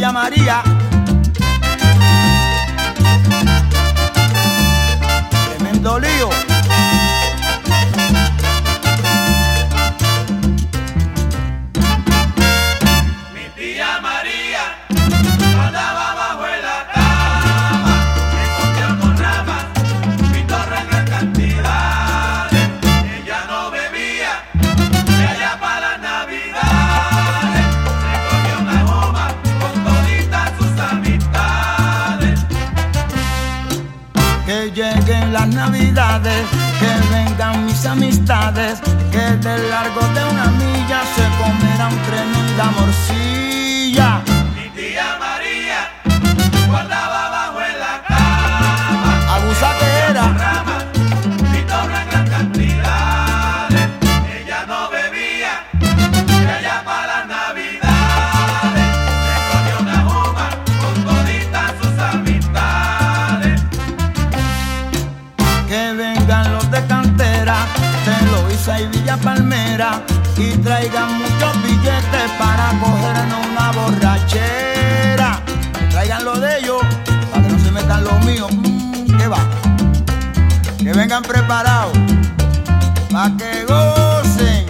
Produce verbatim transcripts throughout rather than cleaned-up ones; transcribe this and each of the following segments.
tía María. Tremendo lío. Mi tía María andaba bajo la cama, se escondió con ramas, pitorra en gran cantidades. Ella no bebía, de allá para las navidades, se cogió una goma con toditas sus amistades. Que lleguen las navidades, que vengan mis amistades, que de largo de una milla se comerán tremenda morcilla. Mi tía María guardaba bajo la cama, Abusa que era. ramas, pitorra en gran cantidades. Ella no bebía, de allá para las navidades, se cogió una goma con toditas sus amistades. Que vengan los de cantera, de Loíza y Villa Palmera, y traigan muchos billetes para cogernos una borrachera. Traigan lo de ellos, para que no se metan los míos. Mm, ¿Qué va? Que vengan preparados, para que gocen.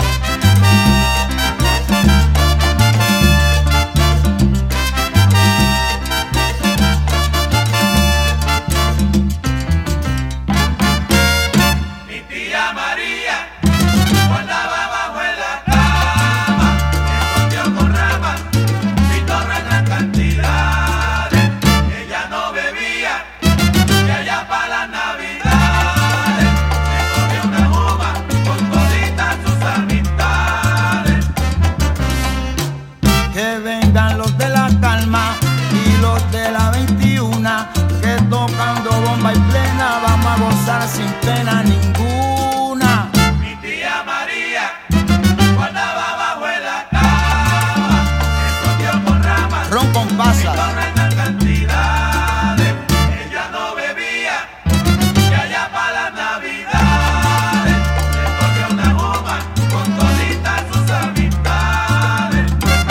Mi tía María guardaba bajo la cama, se escondió con ramas, pitorra en gran cantidades. Ella no bebía, de allá para las navidades, se cogió una goma con toditas sus amistades. Que vengan los de la calma y los de la veintiuna, que tocando bomba y plena vamos a gozar sin pena ninguna. Mi tía María guardaba bajo la cama, se escondió con ramas, Ron con pasas. pitorra en gran cantidades. Ella no bebía, de allá para las navidades, se cogió una goma con toditas sus amistades.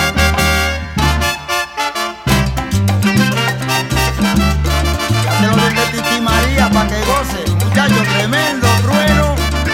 Ya te lo dije Titi María pa' que goce, muchacho tremendo, trueno.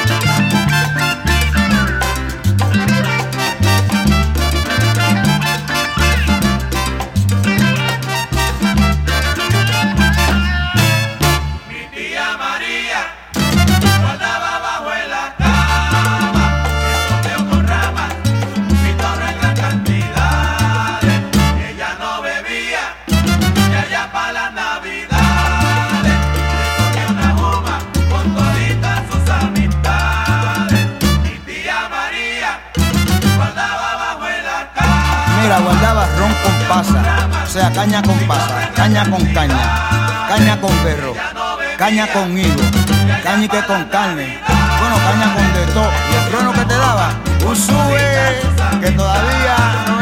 Mi tía María guardaba bajo la cama, se escondió con ramas, pitorra en gran cantidades. Ella no bebía, de allá para las navidades, se cogió una goma con toditas sus amistades. Mi tía María guardaba bajo la cama. Mira, guardaba ron con pasa, o sea, caña con pasa, caña con caña, caña con perro, caña con higo, caña y que con carne, bueno, caña con de todo. Y el trueno que te daba, un sube que todavía no